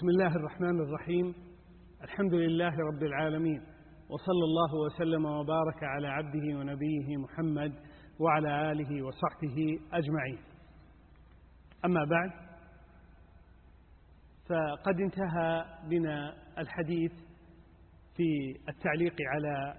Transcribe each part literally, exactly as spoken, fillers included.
بسم الله الرحمن الرحيم. الحمد لله رب العالمين، وصلى الله وسلم وبارك على عبده ونبيه محمد وعلى آله وصحبه أجمعين. أما بعد، فقد انتهى بنا الحديث في التعليق على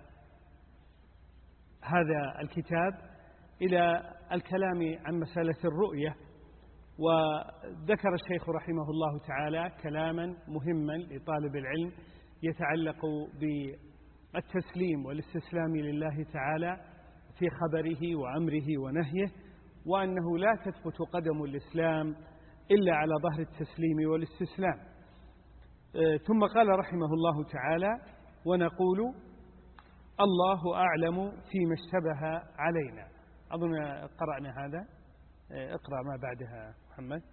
هذا الكتاب إلى الكلام عن مسألة الرؤية، وذكر الشيخ رحمه الله تعالى كلاما مهما لطالب العلم يتعلق بالتسليم والاستسلام لله تعالى في خبره وأمره ونهيه، وأنه لا تثبت قدم الإسلام إلا على ظهر التسليم والاستسلام. ثم قال رحمه الله تعالى: ونقول الله أعلم فيما اشتبه علينا. أظن قرأنا هذا، اقرأ ما بعدها محمد.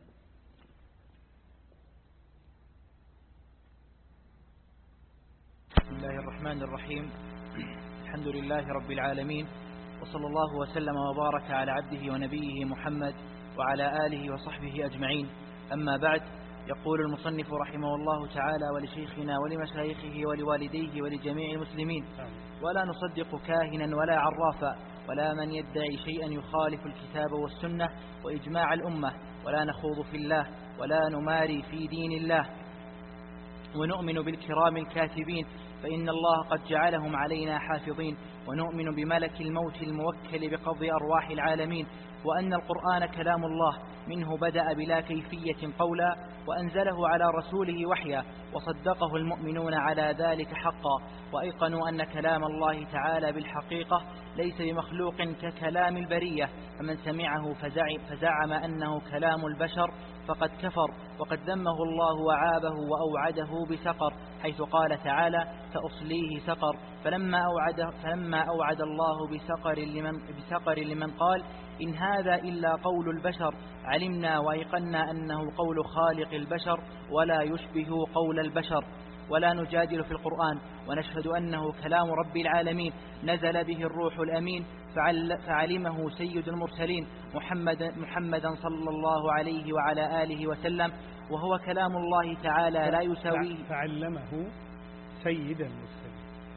بسم الله الرحمن الرحيم. الحمد لله رب العالمين، وصلى الله وسلم وبارك على عبده ونبيه محمد وعلى آله وصحبه أجمعين. أما بعد، يقول المصنف رحمه الله تعالى: ولشيخنا ولمشايخه ولوالديه ولجميع المسلمين، ولا نصدق كاهنا ولا عرافا ولا من يدعي شيئا يخالف الكتاب والسنة وإجماع الأمة، ولا نخوض في الله ولا نماري في دين الله، ونؤمن بالكرام الكاتبين فإن الله قد جعلهم علينا حافظين، ونؤمن بملك الموت الموكل بقبض أرواح العالمين، وأن القرآن كلام الله منه بدأ بلا كيفية قولا، وأنزله على رسوله وحيا، وصدقه المؤمنون على ذلك حقا، وأيقنوا أن كلام الله تعالى بالحقيقة ليس بمخلوق ككلام البرية، فمن سمعه فزعم أنه كلام البشر فقد كفر، وقد ذمه الله وعابه وأوعده بسقر، حيث قال تعالى: سأصليه سقر. فلما أوعد, فلما أوعد الله بسقر لمن, بسقر لمن قال إن هذا إلا قول البشر، علمنا وأيقنا أنه قول خالق البشر ولا يشبه قول البشر، ولا نجادل في القرآن، ونشهد أنه كلام رب العالمين نزل به الروح الأمين، فعلمه سيد المرسلين محمد محمدا صلى الله عليه وعلى آله وسلم، وهو كلام الله تعالى لا يساويه. فعلمه سيد المرسلين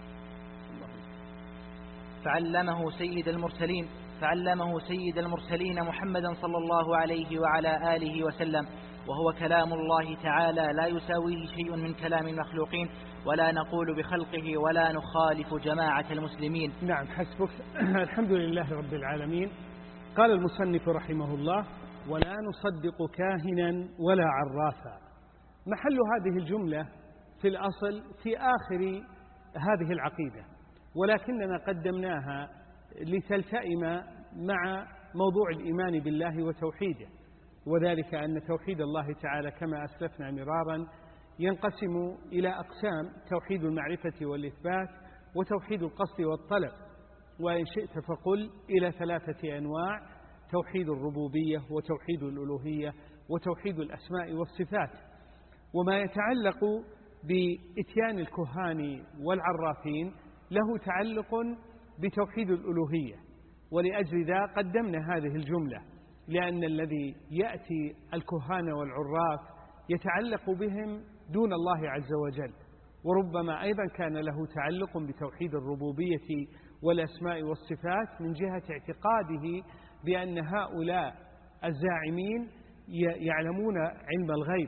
فعلمه سيد المرسلين فعلمه سيد المرسلين محمدا صلى الله عليه وعلى آله وسلم، وهو كلام الله تعالى لا يساويه شيء من كلام المخلوقين، ولا نقول بخلقه ولا نخالف جماعة المسلمين. نعم، حسبك. الحمد لله رب العالمين. قال المصنف رحمه الله: ولا نصدق كاهنا ولا عرافا. محل هذه الجملة في الأصل في آخر هذه العقيدة، ولكننا قدمناها لتلتئم مع موضوع الإيمان بالله وتوحيده، وذلك أن توحيد الله تعالى كما أسلفنا مرارا ينقسم إلى أقسام: توحيد المعرفة والإثبات، وتوحيد القصد والطلب، وإن شئت فقل إلى ثلاثة أنواع: توحيد الربوبية، وتوحيد الألوهية، وتوحيد الأسماء والصفات. وما يتعلق بإتيان الكهان والعرافين له تعلق بتوحيد الألوهية، ولأجل ذا قدمنا هذه الجملة، لأن الذي يأتي الكهان والعراف يتعلق بهم دون الله عز وجل، وربما أيضا كان له تعلق بتوحيد الربوبية والأسماء والصفات من جهة اعتقاده بأن هؤلاء الزاعمين يعلمون علم الغيب.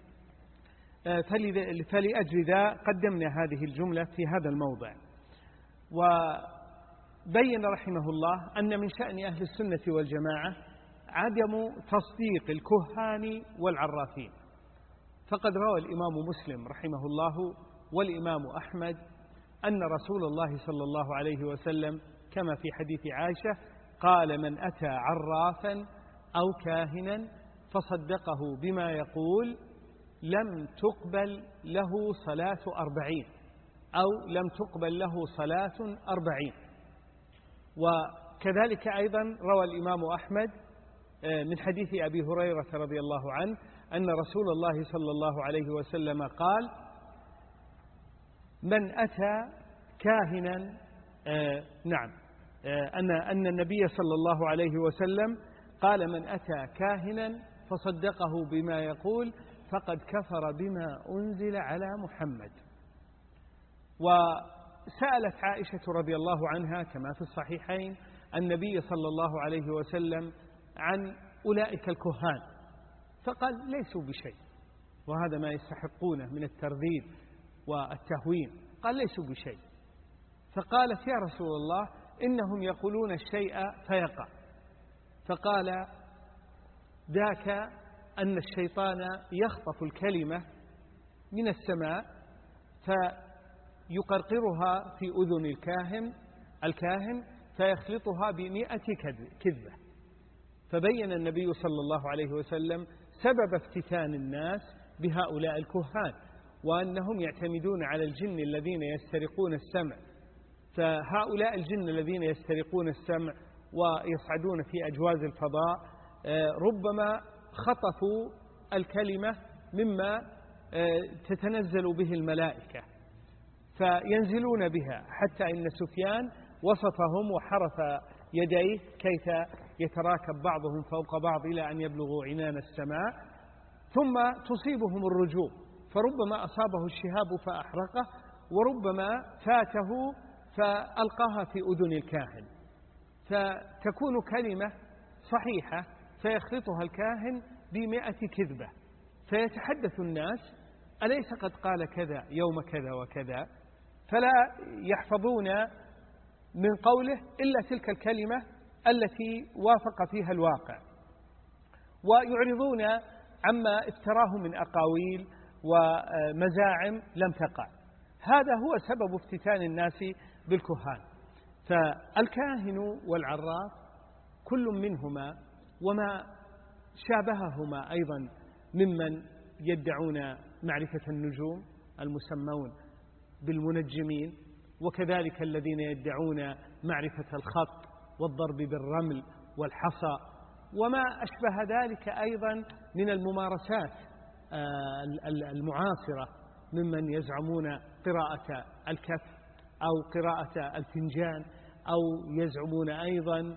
فلأجل ذا قدمنا هذه الجملة في هذا الموضع. وبين رحمه الله أن من شأن أهل السنة والجماعة عدم تصديق الكهان والعرافين، فقد روى الإمام مسلم رحمه الله والإمام أحمد أن رسول الله صلى الله عليه وسلم كما في حديث عائشة قال: من أتى عرافا أو كاهنا فصدقه بما يقول لم تقبل له صلاة أربعين، أو لم تقبل له صلاة أربعين. وكذلك أيضا روى الإمام أحمد من حديث أبي هريرة رضي الله عنه أن رسول الله صلى الله عليه وسلم قال: من أتى كاهنا آه نعم آه أن أن النبي صلى الله عليه وسلم قال: من أتى كاهنا فصدقه بما يقول فقد كفر بما أنزل على محمد. وسألت عائشة رضي الله عنها كما في الصحيحين النبي صلى الله عليه وسلم عن أولئك الكهان، فقال ليسوا بشيء، وهذا ما يستحقونه من الترذيل والتهوين، قال ليسوا بشيء. فقالت يا رسول الله إنهم يقولون الشيء فيقع. فقال ذاك أن الشيطان يخطف الكلمة من السماء فيقرقرها في أذن الكاهن الكاهن فيخلطها بمئة كذبة. فبين النبي صلى الله عليه وسلم سبب افتتان الناس بهؤلاء الكهان، وأنهم يعتمدون على الجن الذين يسترقون السمع. فهؤلاء الجن الذين يسترقون السمع ويصعدون في أجواز الفضاء ربما خطفوا الكلمة مما تتنزل به الملائكة فينزلون بها، حتى إن سفيان وصفهم وحرف يديه كيف يتراكب بعضهم فوق بعض إلى أن يبلغوا عنان السماء، ثم تصيبهم الرجوم، فربما أصابه الشهاب فأحرقه، وربما فاته فألقاها في أذن الكاهن، فتكون كلمة صحيحة فيخلطها الكاهن بمئة كذبة، فيتحدث الناس أليس قد قال كذا يوم كذا وكذا، فلا يحفظون من قوله إلا تلك الكلمة التي وافق فيها الواقع، ويعرضون عما افتراه من أقاويل ومزاعم لم تقع. هذا هو سبب افتتان الناس بالكهان. فالكاهن والعراف كل منهما وما شابههما أيضا ممن يدعون معرفة النجوم المسمون بالمنجمين، وكذلك الذين يدعون معرفة الخط والضرب بالرمل والحصى وما أشبه ذلك أيضا من الممارسات المعاصرة، ممن يزعمون قراءة الكف أو قراءة الفنجان، أو يزعمون أيضا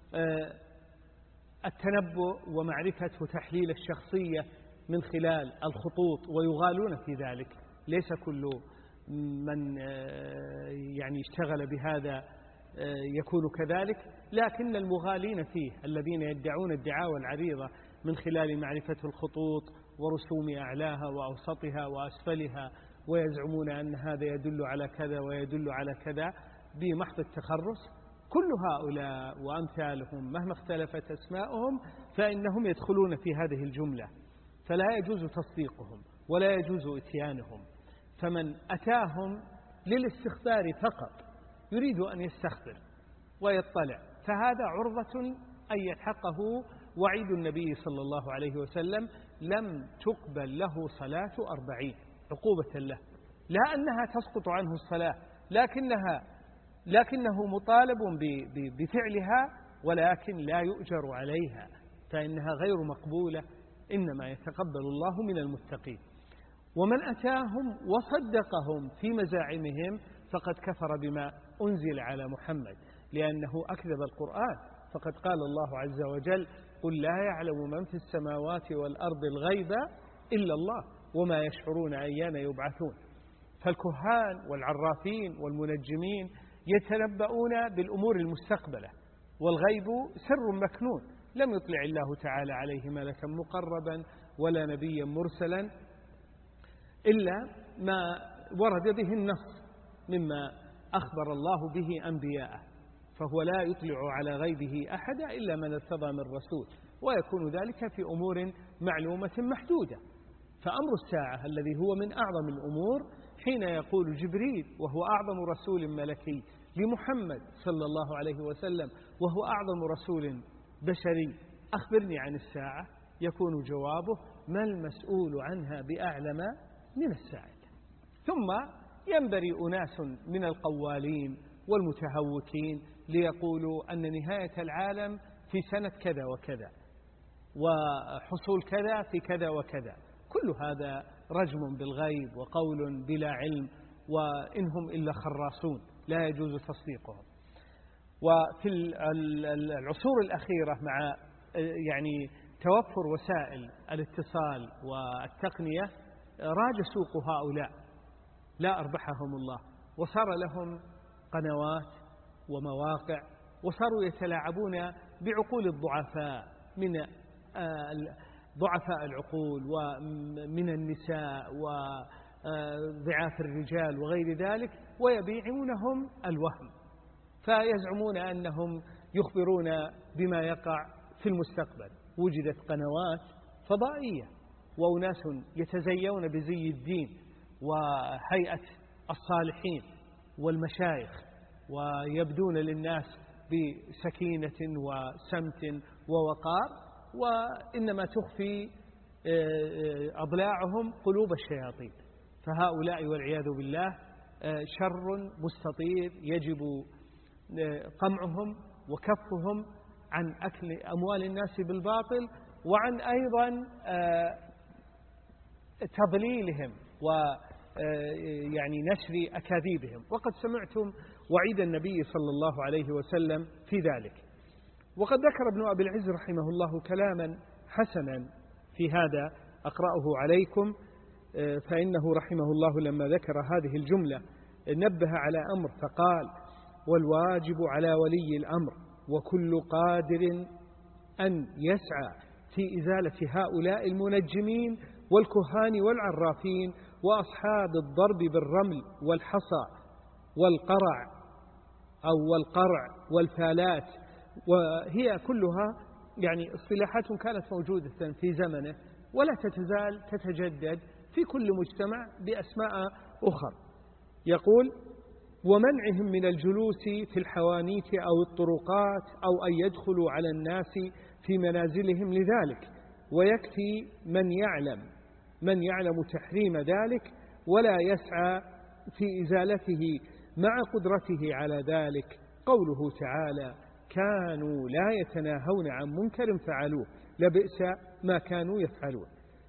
التنبؤ ومعرفة وتحليل الشخصية من خلال الخطوط، ويغالون في ذلك. ليس كل من يعني اشتغل بهذا يكون كذلك، لكن المغالين فيه الذين يدعون الدعاوى العريضة من خلال معرفة الخطوط ورسوم أعلاها وأوسطها وأسفلها، ويزعمون أن هذا يدل على كذا ويدل على كذا بمحض التخرص. كل هؤلاء وأمثالهم مهما اختلفت أسماءهم فإنهم يدخلون في هذه الجملة، فلا يجوز تصديقهم ولا يجوز إتيانهم. فمن أتاهم للاستخبار فقط يريد أن يستخبر ويطلع، فهذا عرضة أن يلحقه وعيد النبي صلى الله عليه وسلم: لم تقبل له صلاة أربعين، عقوبة له، لا أنها تسقط عنه الصلاة، لكنها لكنه مطالب بفعلها، ولكن لا يؤجر عليها، فإنها غير مقبولة، إنما يتقبل الله من المتقين. ومن أتاهم وصدقهم في مزاعمهم فقد كفر بما أنزل على محمد، لأنه أكذب القرآن. فقد قال الله عز وجل: قل لا يعلم من في السماوات والأرض الغيب إلا الله وما يشعرون أيان يبعثون. فالكهان والعرافين والمنجمين يتنبؤون بالأمور المستقبلة، والغيب سر مكنون لم يطلع الله تعالى عليه ملكا مقربا ولا نبيا مرسلا إلا ما ورد به النص مما أخبر الله به أنبياءه، فهو لا يطلع على غيبه أحدا إلا من ارتضى من رسول، ويكون ذلك في أمور معلومة محدودة. فأمر الساعة الذي هو من أعظم الأمور حين يقول جبريل وهو أعظم رسول ملكي لمحمد صلى الله عليه وسلم وهو أعظم رسول بشري: أخبرني عن الساعة، يكون جوابه: ما المسؤول عنها بأعلم من الساعة. ثم ينبري أناس من القوالين والمتهوكين ليقولوا أن نهاية العالم في سنة كذا وكذا، وحصول كذا في كذا وكذا. كل هذا رجم بالغيب وقول بلا علم، وإنهم إلا خراصون لا يجوز تصديقهم. وفي العصور الأخيرة مع يعني توفر وسائل الاتصال والتقنية راج سوق هؤلاء لا أربحهم الله، وصار لهم قنوات ومواقع، وصاروا يتلاعبون بعقول الضعفاء من ضعفاء العقول ومن النساء وضعاف الرجال وغير ذلك، ويبيعونهم الوهم، فيزعمون أنهم يخبرون بما يقع في المستقبل. وجدت قنوات فضائية وأناس يتزيون بزي الدين وهيئة الصالحين والمشايخ، ويبدون للناس بسكينة وسمت ووقار، وإنما تخفي أضلاعهم قلوب الشياطين. فهؤلاء والعياذ بالله شر مستطير يجب قمعهم وكفهم عن أكل أموال الناس بالباطل، وعن أيضا تضليلهم ويعني نشر أكاذيبهم. وقد سمعتم وعيد النبي صلى الله عليه وسلم في ذلك. وقد ذكر ابن أبي العز رحمه الله كلاما حسنا في هذا أقرأه عليكم، فإنه رحمه الله لما ذكر هذه الجملة نبه على أمر فقال: والواجب على ولي الأمر وكل قادر أن يسعى في إزالة هؤلاء المنجمين والكهان والعرافين وأصحاب الضرب بالرمل والحصى والقرع أو والقرع والفالات، وهي كلها يعني اصطلاحات كانت موجودة في زمنه ولا تتزال تتجدد في كل مجتمع بأسماء أخرى. يقول: ومنعهم من الجلوس في الحوانيت أو الطرقات أو أن يدخلوا على الناس في منازلهم لذلك، ويكفي من يعلم من يعلم تحريم ذلك ولا يسعى في إزالته مع قدرته على ذلك. قوله تعالى: كانوا لا يتناهون عن منكر فعلوه لبئس ما كانوا يفعلون.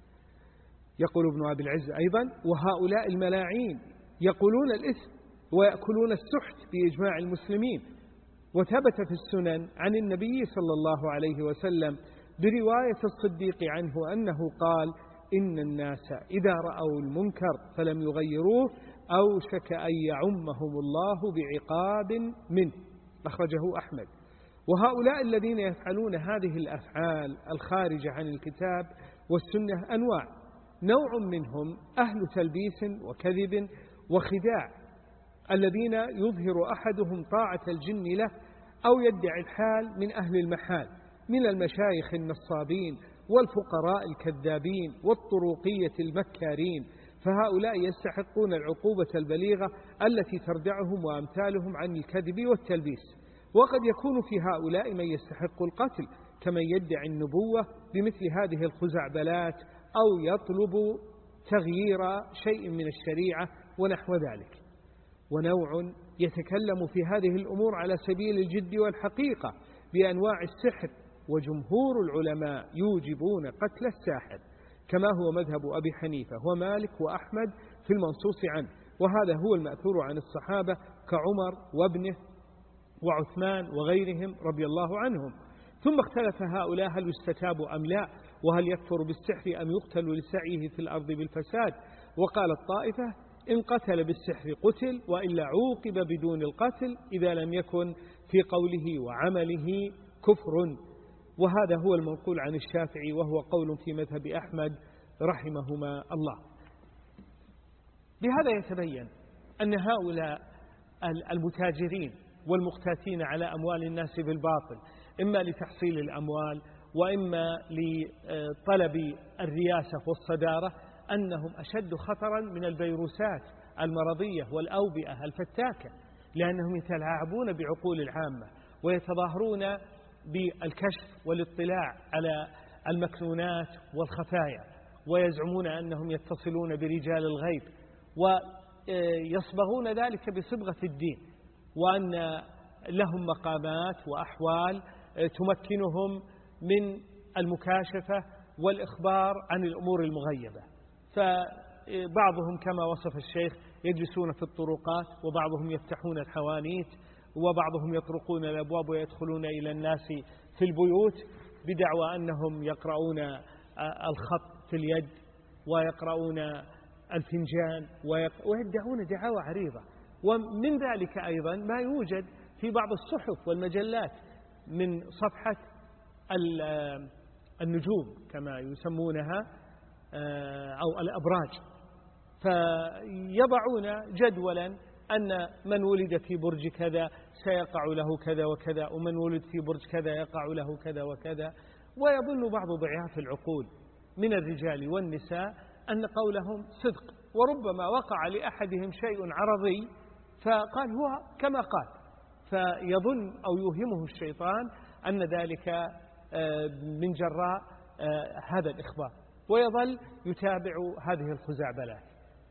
يقول ابن أبي العز أيضا: وهؤلاء الملاعين يقولون الإثم ويأكلون السحت بإجماع المسلمين. وثبت في السنن عن النبي صلى الله عليه وسلم برواية الصديق عنه أنه قال: إن الناس إذا رأوا المنكر فلم يغيروه أوشك أن يعمهم الله بعقاب منه. أخرجه أحمد. وهؤلاء الذين يفعلون هذه الأفعال الخارجة عن الكتاب والسنة أنواع: نوع منهم أهل تلبيس وكذب وخداع، الذين يظهر أحدهم طاعة الجن له أو يدعي الحال من أهل المحال من المشايخ النصابين والفقراء الكذابين والطرقية المكارين، فهؤلاء يستحقون العقوبة البليغة التي تردعهم وأمثالهم عن الكذب والتلبيس. وقد يكون في هؤلاء من يستحق القتل كمن يدعي النبوة بمثل هذه الخزعبلات أو يطلب تغيير شيء من الشريعة ونحو ذلك. ونوع يتكلم في هذه الأمور على سبيل الجد والحقيقة بأنواع السحر، وجمهور العلماء يوجبون قتل الساحر كما هو مذهب أبي حنيفة ومالك وأحمد في المنصوص عنه، وهذا هو المأثور عن الصحابة كعمر وابنه وعثمان وغيرهم رضي الله عنهم. ثم اختلف هؤلاء هل يستتاب أم لا، وهل يكفر بالسحر أم يقتل لسعيه في الأرض بالفساد. وقال الطائفة: إن قتل بالسحر قتل، وإلا عوقب بدون القتل إذا لم يكن في قوله وعمله كفر. وهذا هو المنقول عن الشافعي، وهو قول في مذهب أحمد رحمهما الله. بهذا يتبين أن هؤلاء المتاجرين والمقتاتين على أموال الناس بالباطل، إما لتحصيل الأموال وإما لطلب الرياسة والصدارة، أنهم أشد خطرا من الفيروسات المرضية والأوبئة الفتاكة، لأنهم يتلاعبون بعقول العامة ويتظاهرون بالكشف والاطلاع على المكنونات والخفايا، ويزعمون أنهم يتصلون برجال الغيب، ويصبغون ذلك بصبغة الدين، وأن لهم مقامات وأحوال تمكنهم من المكاشفة والإخبار عن الأمور المغيبة. فبعضهم كما وصف الشيخ يجلسون في الطرقات، وبعضهم يفتحون الحوانيت، وبعضهم يطرقون الأبواب ويدخلون إلى الناس في البيوت بدعوى أنهم يقرؤون الخط في اليد ويقرؤون الفنجان ويدعون دعاوى عريضة. ومن ذلك أيضا ما يوجد في بعض الصحف والمجلات من صفحة النجوم كما يسمونها أو الأبراج، فيضعون جدولا أن من ولد في برج كذا سيقع له كذا وكذا، ومن ولد في برج كذا يقع له كذا وكذا. ويظن بعض ضعاف العقول من الرجال والنساء أن قولهم صدق، وربما وقع لأحدهم شيء عرضي فقال هو كما قال، فيظن أو يوهمه الشيطان أن ذلك من جراء هذا الإخبار، ويظل يتابع هذه الخزعبلات.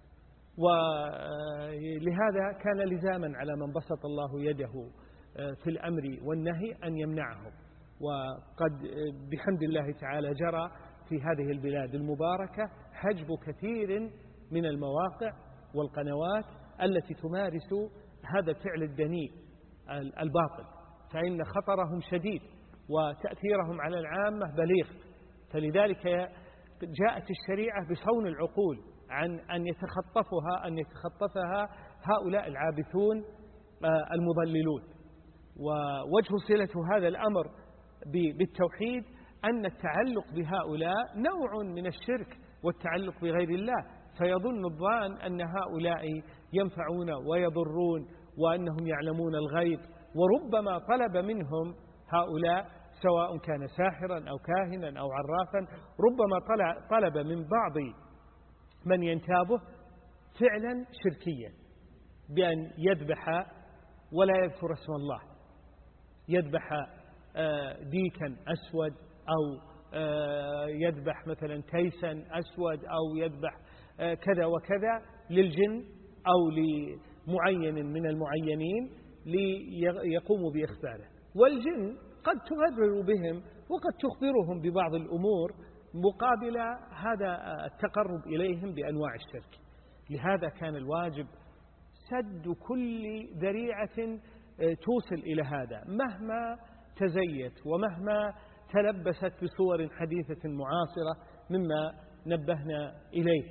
ولهذا كان لزاما على من بسط الله يده في الأمر والنهي أن يمنعهم. وقد بحمد الله تعالى جرى في هذه البلاد المباركة حجب كثير من المواقع والقنوات التي تمارس هذا الفعل الدنيء الباطل، فإن خطرهم شديد وتأثيرهم على العامة بليغ. فلذلك جاءت الشريعة بصون العقول عن أن يتخطفها أن يتخطفها هؤلاء العابثون المضللون. ووجه صلة هذا الأمر بالتوحيد أن التعلق بهؤلاء نوع من الشرك والتعلق بغير الله، فيظن الظان أن هؤلاء ينفعون ويضرون وأنهم يعلمون الغيب. وربما طلب منهم هؤلاء سواء كان ساحرا أو كاهنا أو عرافا، ربما طلب من بعض من ينتابه فعلا شركيا بأن يذبح ولا يذكر اسم الله، يذبح ديكا أسود أو يذبح مثلا تيسا أسود أو يذبح كذا وكذا للجن أو لمعين من المعينين ليقوموا بإخباره. والجن قد تغرر بهم وقد تخبرهم ببعض الأمور مقابل هذا التقرب إليهم بأنواع الشرك. لهذا كان الواجب سد كل ذريعة توصل إلى هذا مهما تزيت ومهما تلبست بصور حديثة معاصرة مما نبهنا إليه،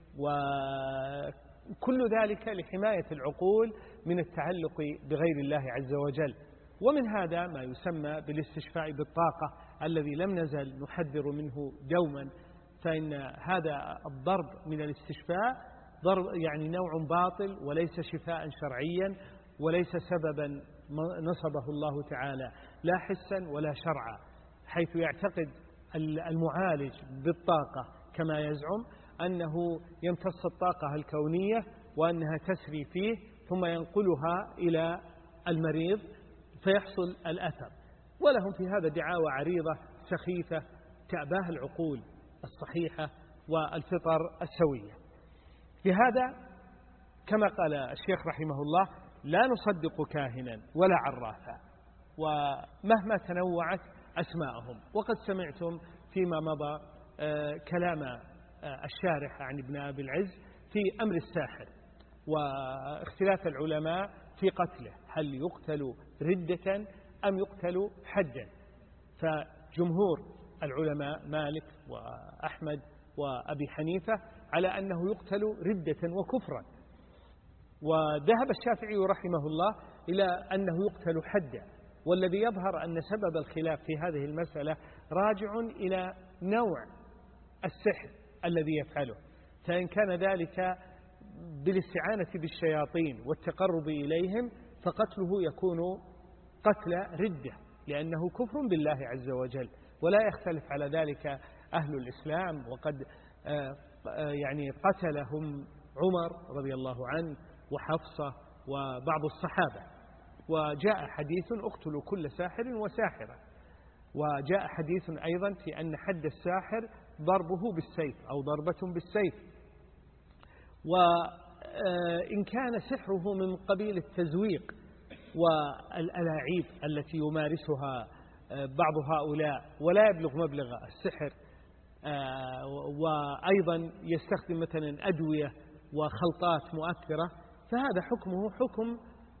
وكل ذلك لحماية العقول من التعلق بغير الله عز وجل. ومن هذا ما يسمى بالاستشفاء بالطاقة الذي لم نزل نحذر منه دوما، فإن هذا الضرب من الاستشفاء ضرب يعني نوع باطل وليس شفاء شرعيا وليس سببا نصبه الله تعالى لا حسا ولا شرعا، حيث يعتقد المعالج بالطاقة كما يزعم أنه يمتص الطاقة الكونية وأنها تسري فيه ثم ينقلها إلى المريض فيحصل الأثر. ولهم في هذا دعاوى عريضة سخيفة تأباها العقول الصحيحة والفطر السوية. لهذا كما قال الشيخ رحمه الله لا نصدق كاهنا ولا عرافا ومهما تنوعت أسماءهم. وقد سمعتم فيما مضى كلام الشارح عن ابن أبي العز في أمر الساحر واختلاف العلماء في قتله، هل يقتل ردة أم يقتل حدا؟ فجمهور العلماء مالك وأحمد وأبي حنيفة على أنه يقتل ردة وكفرا، وذهب الشافعي رحمه الله إلى أنه يقتل حدا. والذي يظهر أن سبب الخلاف في هذه المسألة راجع إلى نوع السحر الذي يفعله، فإن كان ذلك بالاستعانة بالشياطين والتقرب إليهم فقتله يكون قتل ردة لأنه كفر بالله عز وجل، ولا يختلف على ذلك أهل الإسلام. وقد يعني قتلهم عمر رضي الله عنه وحفصة وبعض الصحابة. وجاء حديث اقتلوا كل ساحر وساحرة، وجاء حديث أيضا في أن حد الساحر ضربه بالسيف أو ضربة بالسيف. وإن كان سحره من قبيل التزويق والألاعيب التي يمارسها بعض هؤلاء ولا يبلغ مبلغ السحر، وأيضا يستخدم مثلا أدوية وخلطات مؤثرة، فهذا حكمه حكم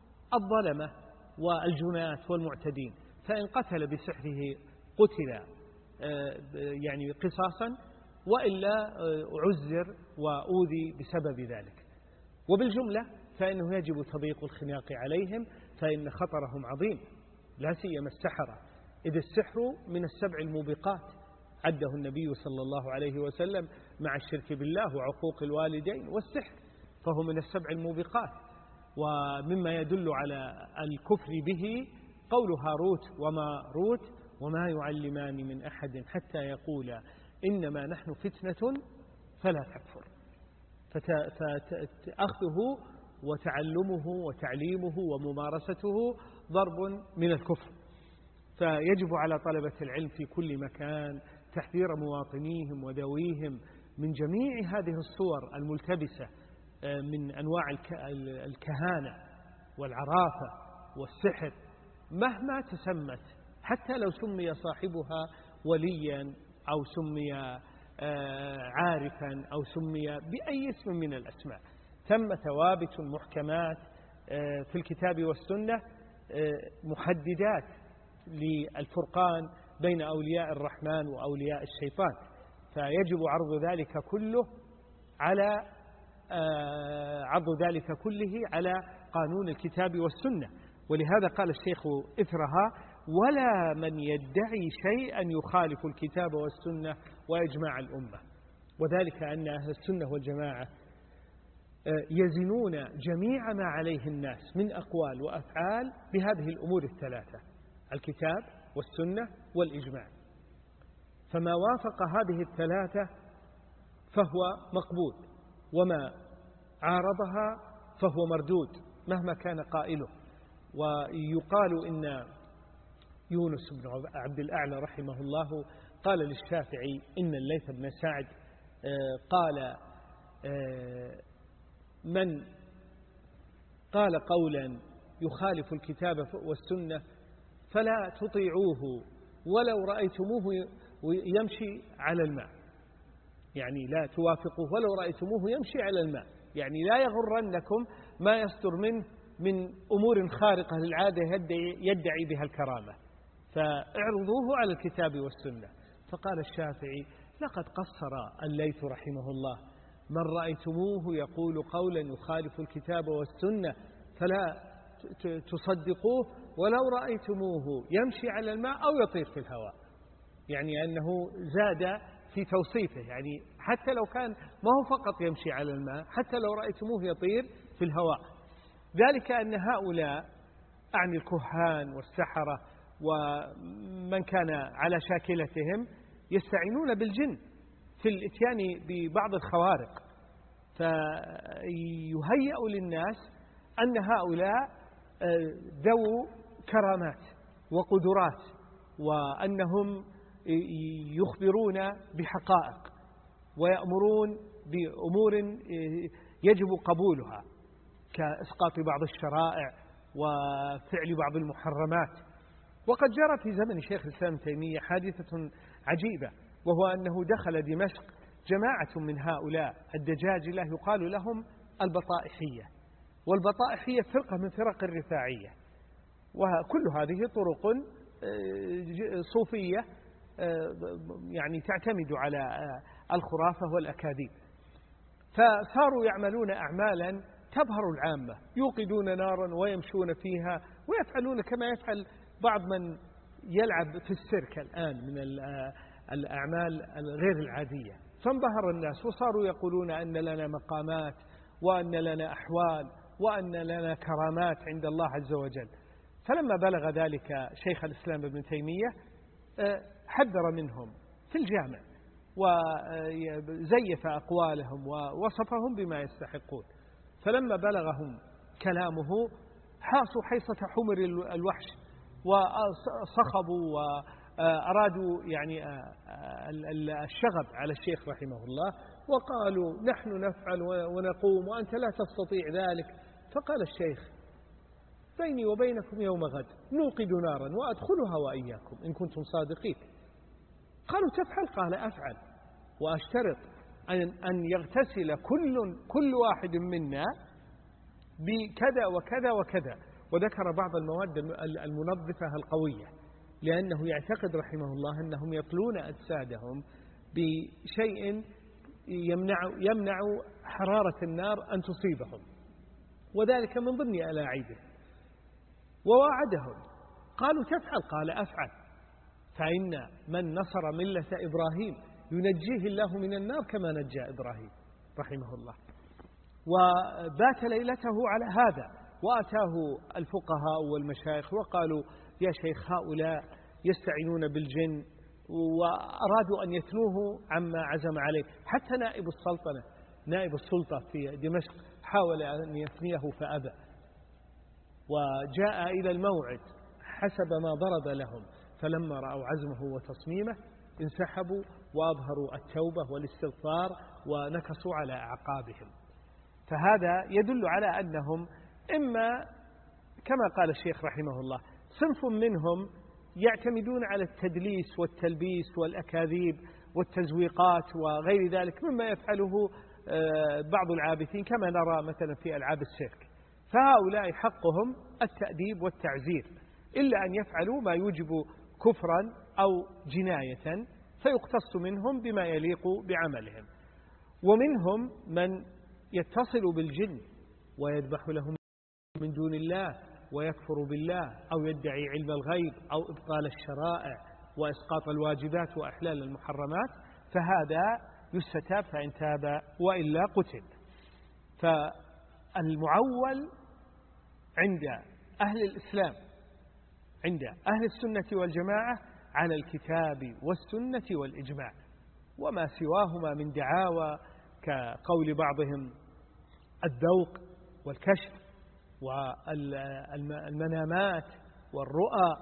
الظلمة والجنات والمعتدين. فإن قتل بسحره قتل يعني قصاصا، وإلا أعزر وأوذي بسبب ذلك. وبالجملة فإنه يجب تضييق الخناق عليهم، فإن خطرهم عظيم، لا سيما السحرة، إذ السحر من السبع الموبقات عده النبي صلى الله عليه وسلم مع الشرك بالله وعقوق الوالدين والسحر، فهو من السبع الموبقات. ومما يدل على الكفر به قول هاروت وماروت وما يعلمان من أحد حتى يقولا إنما نحن فتنة فلا تكفر. فأخذه وتعلمه وتعليمه وممارسته ضرب من الكفر. فيجب على طلبة العلم في كل مكان تحذير مواطنيهم وذويهم من جميع هذه الصور الملتبسة من أنواع الكهانة والعرافة والسحر مهما تسمت، حتى لو سمي صاحبها وليا أو سمي عارفا أو سمي بأي اسم من الأسماء. ثم ثوابت محكمات في الكتاب والسنة محددات للفرقان بين أولياء الرحمن وأولياء الشيطان، فيجب عرض ذلك كله على عرض ذلك كله على قانون الكتاب والسنة. ولهذا قال الشيخ إثرها: ولا من يدعي شيئا يخالف الكتاب والسنة وإجماع الأمة. وذلك أن أهل السنة والجماعة يزنون جميع ما عليه الناس من أقوال وأفعال بهذه الأمور الثلاثة: الكتاب والسنة والإجماع. فما وافق هذه الثلاثة فهو مقبول، وما عارضها فهو مردود مهما كان قائله. ويقال إن يونس بن عبد الأعلى رحمه الله قال للشافعي إن الليث بن سعد قال: من قال قولا يخالف الكتاب والسنة فلا تطيعوه ولو رأيتموه يمشي على الماء. يعني لا توافقوه ولو رأيتموه يمشي على الماء، يعني لا يغرنكم ما يصدر منه من أمور خارقة للعادة يدعي, يدعي بها الكرامة، فاعرضوه على الكتاب والسنة. فقال الشافعي: لقد قصر الليث رحمه الله: من رأيتموه يقول قولا يخالف الكتاب والسنة فلا تصدقوه ولو رأيتموه يمشي على الماء أو يطير في الهواء. يعني أنه زاد في توصيفه، يعني حتى لو كان ما هو فقط يمشي على الماء، حتى لو رأيتموه يطير في الهواء. ذلك أن هؤلاء أعني الكهان والسحرة ومن كان على شاكلتهم يستعينون بالجن في الاتيان ببعض الخوارق، فيهيأ للناس أن هؤلاء ذو كرامات وقدرات، وأنهم يخبرون بحقائق ويأمرون بأمور يجب قبولها كإسقاط بعض الشرائع وفعل بعض المحرمات. وقد جرى في زمن شيخ الإسلام تيمية حادثة عجيبة، وهو أنه دخل دمشق جماعة من هؤلاء الدجاجلة يقال لهم البطائحية، والبطائحية فرقة من فرق الرفاعية، وكل هذه طرق صوفية يعني تعتمد على الخرافة والأكاذيب. فصاروا يعملون أعمالا تبهر العامة، يوقدون نارا ويمشون فيها ويفعلون كما يفعل بعض من يلعب في السيرك الآن من الأعمال غير العادية. فانبهر الناس وصاروا يقولون أن لنا مقامات وأن لنا أحوال وأن لنا كرامات عند الله عز وجل. فلما بلغ ذلك شيخ الإسلام ابن تيمية حذر منهم في الجامع وزيف أقوالهم ووصفهم بما يستحقون. فلما بلغهم كلامه حاصوا حيصة حمر الوحش وصخبوا وأرادوا يعني الشغب على الشيخ رحمه الله، وقالوا: نحن نفعل ونقوم وأنت لا تستطيع ذلك. فقال الشيخ: بيني وبينكم يوم غد نوقد نارا وأدخلها وإياكم إن كنتم صادقين. قالوا: تفعل؟ قال: أفعل، وأشترط أن يغتسل كل, كل واحد منا بكذا وكذا وكذا، وذكر بعض المواد المنظفة القوية. لأنه يعتقد رحمه الله أنهم يطلون أجسادهم بشيء يمنع, يمنع حرارة النار أن تصيبهم، وذلك من ضمن ألاعيبه. ووعدهم، قالوا تفعل؟ قال أفعل، فإن من نصر ملة إبراهيم ينجيه الله من النار كما نجى إبراهيم رحمه الله. وبات ليلته على هذا، وأتاه الفقهاء والمشايخ وقالوا يا شيخ هؤلاء يستعينون بالجن، وأرادوا أن يثنوه عما عزم عليه. حتى نائب السلطنة نائب السلطة في دمشق حاول أن يثنيه فأبى، وجاء إلى الموعد حسب ما ضرب لهم، فلما رأوا عزمه وتصميمه انسحبوا وأظهروا التوبة والاستغفار ونكصوا على أعقابهم. فهذا يدل على أنهم إما كما قال الشيخ رحمه الله صنف منهم يعتمدون على التدليس والتلبيس والأكاذيب والتزويقات وغير ذلك مما يفعله بعض العابثين كما نرى مثلا في ألعاب السيرك، فهؤلاء حقهم التأديب والتعزير، إلا أن يفعلوا ما يوجب كفرا أو جناية فيقتص منهم بما يليق بعملهم. ومنهم من يتصل بالجن ويذبح لهم من دون الله ويكفر بالله أو يدعي علم الغيب أو إبطال الشرائع وإسقاط الواجبات وإحلال المحرمات، فهذا يستتاب فإن تاب وإلا قتل. فالمعول عند أهل الإسلام عند أهل السنة والجماعة على الكتاب والسنة والإجماع، وما سواهما من دعاوى كقول بعضهم الذوق والكشف والمنامات والرؤى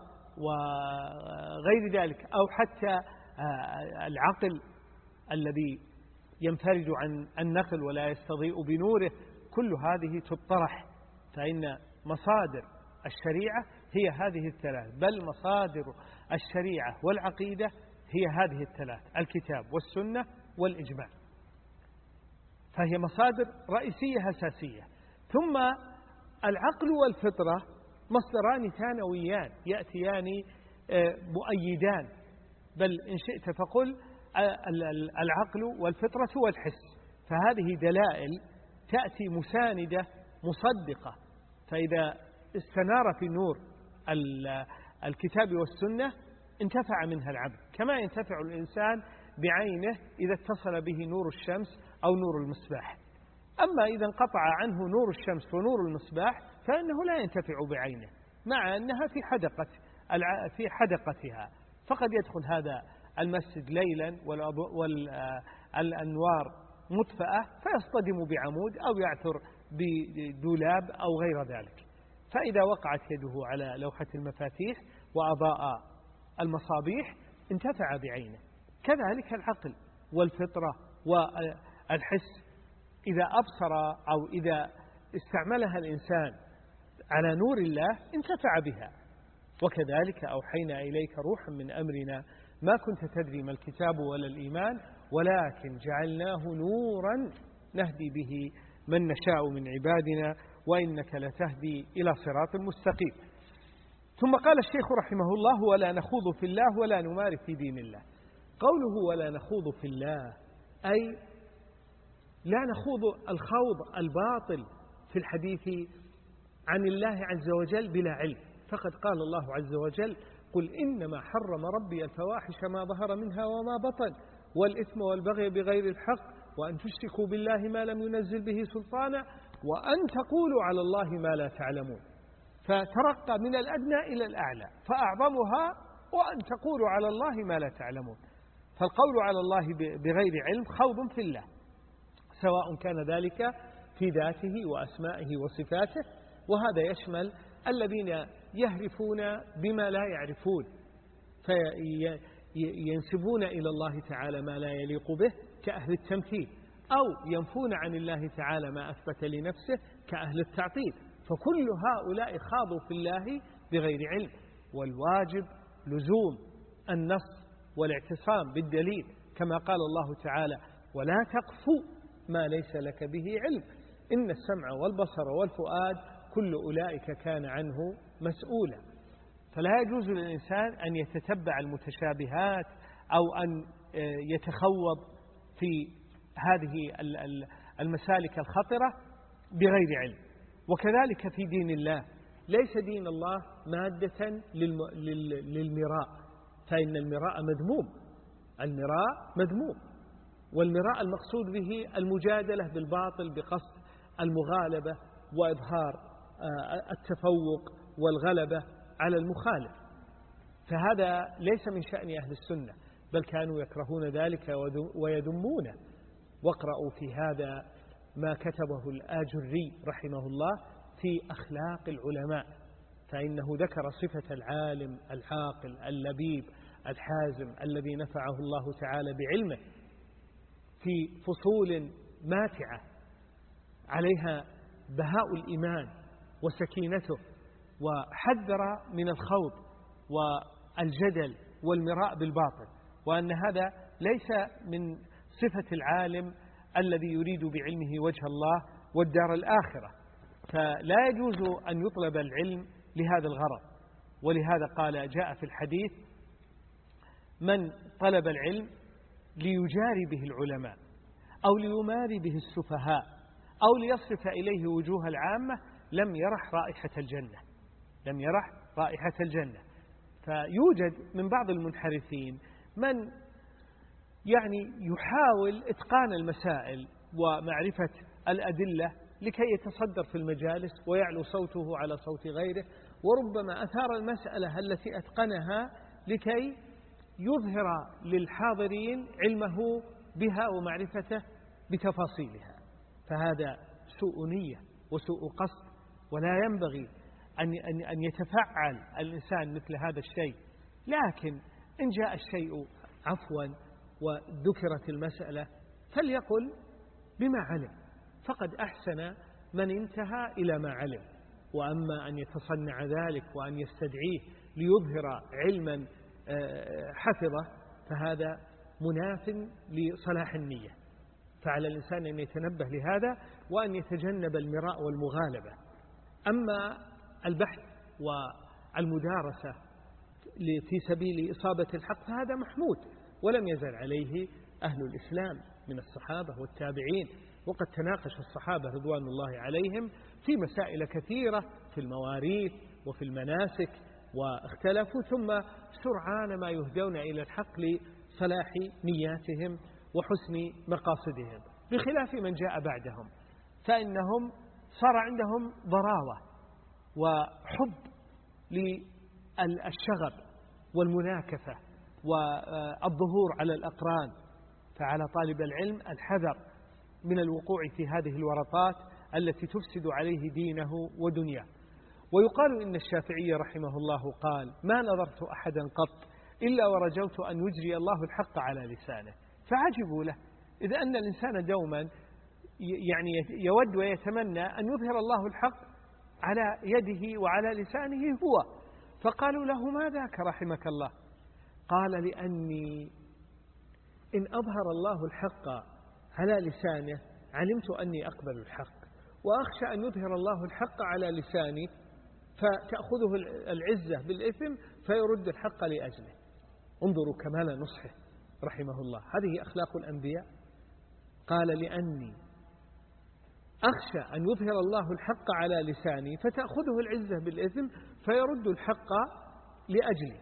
وغير ذلك، أو حتى العقل الذي ينفرج عن النقل ولا يستضيء بنوره، كل هذه تطرح، فإن مصادر الشريعة هي هذه الثلاث، بل مصادر الشريعة والعقيدة هي هذه الثلاث: الكتاب والسنة والإجماع، فهي مصادر رئيسية أساسية. ثم العقل والفطرة مصدران ثانويان يأتيان مؤيدان، بل إن شئت فقل العقل والفطرة والحس، فهذه دلائل تأتي مساندة مصدقة، فإذا استنار في نور الكتاب والسنة انتفع منها العبد، كما ينتفع الإنسان بعينه إذا اتصل به نور الشمس أو نور المصباح. أما إذا انقطع عنه نور الشمس ونور المصباح فإنه لا ينتفع بعينه، مع أنها في حدقة في حدقتها، فقد يدخل هذا المسجد ليلا والأنوار مطفأة فيصطدم بعمود أو يعثر بدولاب أو غير ذلك، فإذا وقعت يده على لوحة المفاتيح وأضاء المصابيح انتفع بعينه. كذلك العقل والفطرة والحس إذا أبصر أو إذا استعملها الإنسان على نور الله انتفع بها. وكذلك أوحينا إليك روحا من أمرنا ما كنت تدري ما الكتاب ولا الإيمان ولكن جعلناه نورا نهدي به من نشاء من عبادنا وإنك لتهدي إلى صراط مستقيم. ثم قال الشيخ رحمه الله: ولا نخوض في الله ولا نماري في دين الله. قوله ولا نخوض في الله أي لا نخوض الخوض الباطل في الحديث عن الله عز وجل بلا علم، فقد قال الله عز وجل: قل إنما حرم ربي الفواحش ما ظهر منها وما بطن والإثم والبغي بغير الحق وأن تشركوا بالله ما لم ينزل به سلطانا وأن تقولوا على الله ما لا تعلمون. فترقى من الأدنى إلى الأعلى، فأعظمها وأن تقولوا على الله ما لا تعلمون. فالقول على الله بغير علم خوض في الله، سواء كان ذلك في ذاته وأسمائه وصفاته، وهذا يشمل الذين يهرفون بما لا يعرفون فينسبون إلى الله تعالى ما لا يليق به كأهل التمثيل، أو ينفون عن الله تعالى ما أثبت لنفسه كأهل التعطيل، فكل هؤلاء خاضوا في الله بغير علم. والواجب لزوم النص والاعتصام بالدليل، كما قال الله تعالى: ولا تقف ما ليس لك به علم إن السمع والبصر والفؤاد كل أولئك كان عنه مسؤولا. فلا يجوز للإنسان أن يتتبع المتشابهات أو أن يتخوض في هذه المسالك الخطرة بغير علم. وكذلك في دين الله، ليس دين الله مادة للمراء، فإن المراء مذموم، المراء مذموم، والمراء المقصود به المجادلة بالباطل بقصد المغالبة وإظهار التفوق والغلبة على المخالف، فهذا ليس من شأن أهل السنة، بل كانوا يكرهون ذلك ويذمونه. واقرأوا في هذا ما كتبه الآجري رحمه الله في أخلاق العلماء، فإنه ذكر صفة العالم العاقل اللبيب الحازم الذي نفعه الله تعالى بعلمه في فصول ماتعة عليها بهاء الإيمان وسكينته، وحذر من الخوض والجدل والمراء بالباطل، وأن هذا ليس من صفة العالم الذي يريد بعلمه وجه الله والدار الآخرة، فلا يجوز أن يطلب العلم لهذا الغرض. ولهذا قال جاء في الحديث: من طلب العلم ليجاري به العلماء أو ليماري به السفهاء أو ليصرف إليه وجوه العامة لم يرح رائحة الجنة، لم يرح رائحة الجنة. فيوجد من بعض المنحرفين من يعني يحاول إتقان المسائل ومعرفة الأدلة لكي يتصدر في المجالس ويعلو صوته على صوت غيره، وربما أثار المسألة التي أتقنها لكي يظهر للحاضرين علمه بها ومعرفته بتفاصيلها، فهذا سوء نية وسوء قصد، ولا ينبغي أن أن يتفعل الإنسان مثل هذا الشيء. لكن إن جاء الشيء عفوا وذكرت المسألة فليقل بما علم، فقد أحسن من انتهى إلى ما علم. وأما أن يتصنع ذلك وأن يستدعيه ليظهر علما حفظه فهذا مناف لصلاح النية، فعلى الإنسان أن يتنبه لهذا وأن يتجنب المراء والمغالبة. أما البحث والمدارسة في سبيل إصابة الحق فهذا محمود، ولم يزل عليه أهل الإسلام من الصحابة والتابعين، وقد تناقش الصحابة رضوان الله عليهم في مسائل كثيرة في المواريث وفي المناسك، واختلفوا ثم سرعان ما يهدون إلى الحق لصلاح نياتهم وحسن مقاصدهم، بخلاف من جاء بعدهم فإنهم صار عندهم ضراوة وحب للشغب والمناكفة والظهور على الأقران. فعلى طالب العلم الحذر من الوقوع في هذه الورطات التي تفسد عليه دينه ودنياه. ويقال إن الشافعي رحمه الله قال: ما نظرت أحدا قط إلا ورجوت أن يجري الله الحق على لسانه، فعجبوا له، إذ أن الإنسان دوما يعني يود ويتمنى أن يظهر الله الحق على يده وعلى لسانه هو. فقالوا له: ما ذاك رحمك الله؟ قال: لأني إن أظهر الله الحق على لسانه علمت أني أقبل الحق، وأخشى أن يظهر الله الحق على لساني فتأخذه العزة بالإثم فيرد الحق لأجله. انظروا كمال نصحه رحمه الله، هذه أخلاق الأنبياء. قال: لأني أخشى أن يظهر الله الحق على لساني فتأخذه العزة بالإثم فيرد الحق لأجلي،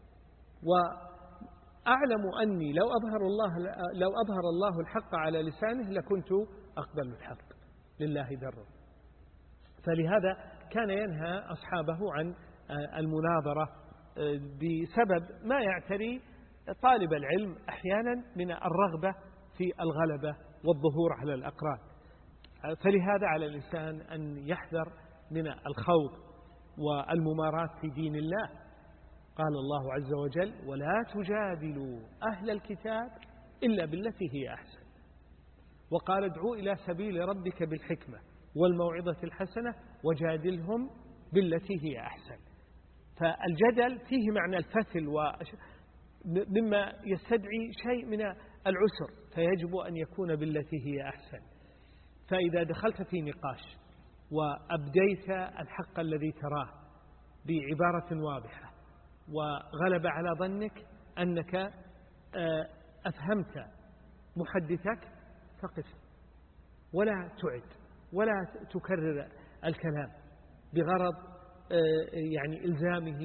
وأعلم أني لو أظهر الله لو أظهر الله الحق على لسانه لكنت أقبل الحق لله دره. فلهذا كان ينهى أصحابه عن المناظرة بسبب ما يعتري طالب العلم أحيانا من الرغبة في الغلبة والظهور على الأقران. فلهذا على الإنسان أن يحذر من الخوض والممارات في دين الله. قال الله عز وجل: ولا تجادلوا أهل الكتاب إلا بالتي هي أحسن. وقال: ادعوا إلى سبيل ربك بالحكمة والموعظة الحسنة وجادلهم بالتي هي أحسن. فالجدل فيه معنى الفتل ومما يستدعي شيء من العسر، فيجب أن يكون بالتي هي أحسن. فإذا دخلت في نقاش وأبديت الحق الذي تراه بعبارة واضحة وغلب على ظنك أنك أفهمت محدثك فقف، ولا تعد ولا تكرر الكلام بغرض يعني إلزامه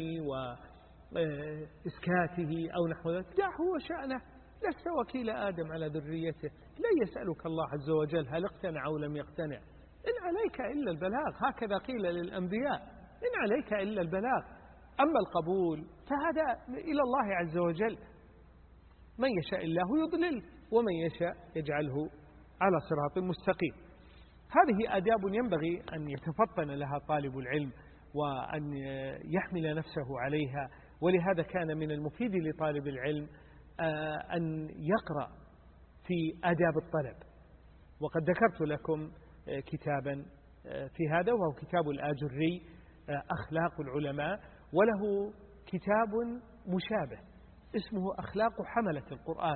وإسكاته أو نحو ذلك. دعه وشأنه، لست وكيل آدم على ذريته، لن يسألك الله عز وجل هل اقتنع أو لم يقتنع، إن عليك إلا البلاغ، هكذا قيل للأنبياء، إن عليك إلا البلاغ، أما القبول فهذا إلى الله عز وجل، من يشاء الله يضلل ومن يشاء يجعله على صراط مستقيم. هذه آداب ينبغي أن يتفطن لها طالب العلم وأن يحمل نفسه عليها، ولهذا كان من المفيد لطالب العلم أن يقرأ في آداب الطلب. وقد ذكرت لكم كتابا في هذا وهو كتاب الآجري أخلاق العلماء، وله كتاب مشابه اسمه أخلاق حملة القرآن،